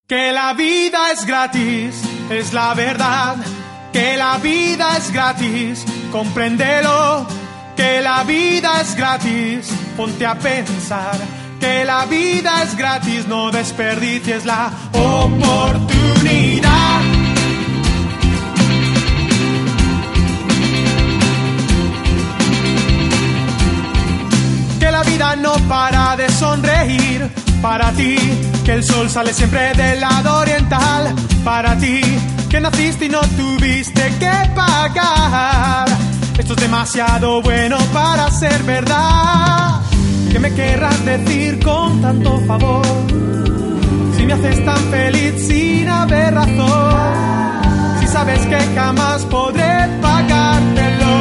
Que la vida es gratis, es la verdad. Que la vida es gratis, compréndelo. Que la vida es gratis, ponte a pensar. Que la vida es gratis, no desperdicies la oportunidad. Que la vida no para de sonreír para ti, que el sol sale siempre del lado oriental. Para ti, que naciste y no tuviste que pagar. Esto es demasiado bueno para ser verdad. ¿Qué me querrás decir con tanto favor? Si me haces tan feliz sin haber razón. Si sabes que jamás podré pagártelo.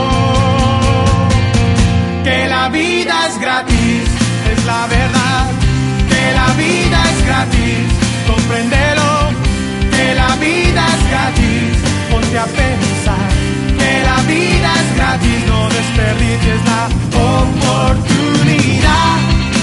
Que la vida es gratis, es la verdad. Que la vida es gratis, compréndelo. Que la vida es gratis, ponte a pensar. Que la vida es gratis, no desperdicies la oportunidad.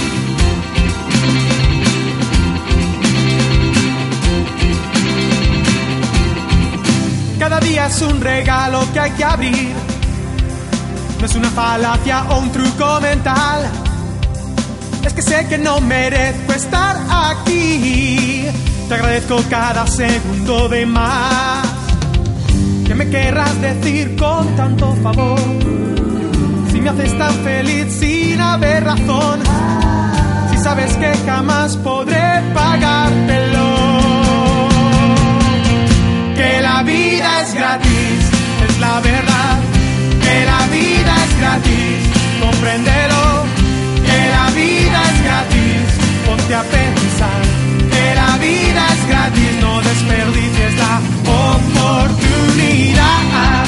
Cada día es un regalo que hay que abrir. No es una falacia o un truco mental. Es que sé que no merezco estar aquí. Te agradezco cada segundo de más. ¿Qué me querrás decir con tanto favor? Si me haces tan feliz sin haber razón. Si sabes que jamás podré pagártelo. Que la vida es gratis, es la verdad. Que la vida es gratis, compréndelo. Que la vida es gratis, ponte a pensar. Que la vida es gratis, no desperdicies la oportunidad.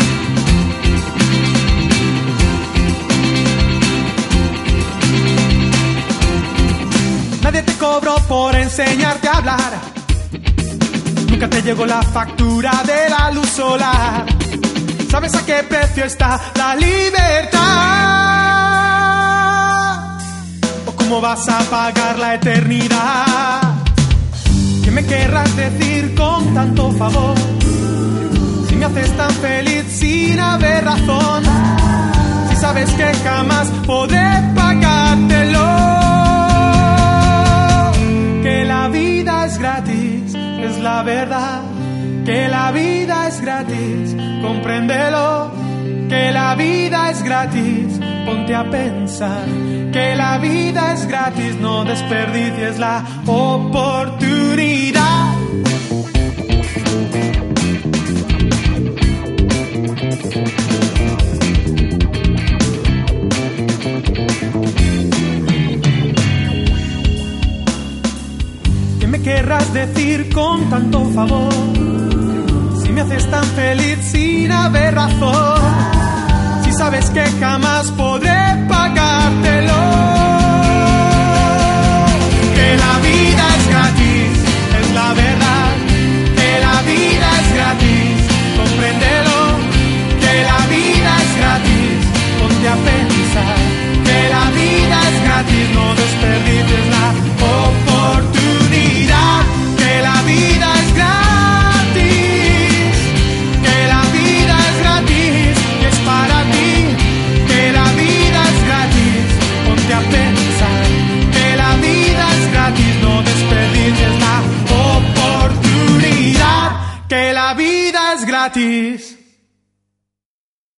Nadie te cobró por enseñarte a hablar. Nunca te llegó la factura de la luz solar. ¿Sabes a qué precio está la libertad? ¿O cómo vas a pagar la eternidad? ¿Qué me querrás decir con tanto favor? Si me haces tan feliz sin haber razón. Si sabes que jamás podré pagártelo. Que la vida es gratis, es la verdad. Que la vida es gratis, compréndelo. Que la vida es gratis, ponte a pensar. Que la vida es gratis, no desperdicies la oportunidad. ¿Qué me querrás decir con tanto favor? Si me haces tan feliz sin haber razón. Si sabes que jamás podré pagártelo. Que la vida es gratis, es la verdad. Que la vida es gratis, compréndelo. Que la vida es gratis, ponte a pensar. Que la vida es gratis, no desperdicies la oportunidad. Que la vida es gratis, que la vida es gratis y es para ti. Que la vida es gratis, ponte a pensar. Que la vida es gratis, no desperdicies la oportunidad. Que la vida es gratis.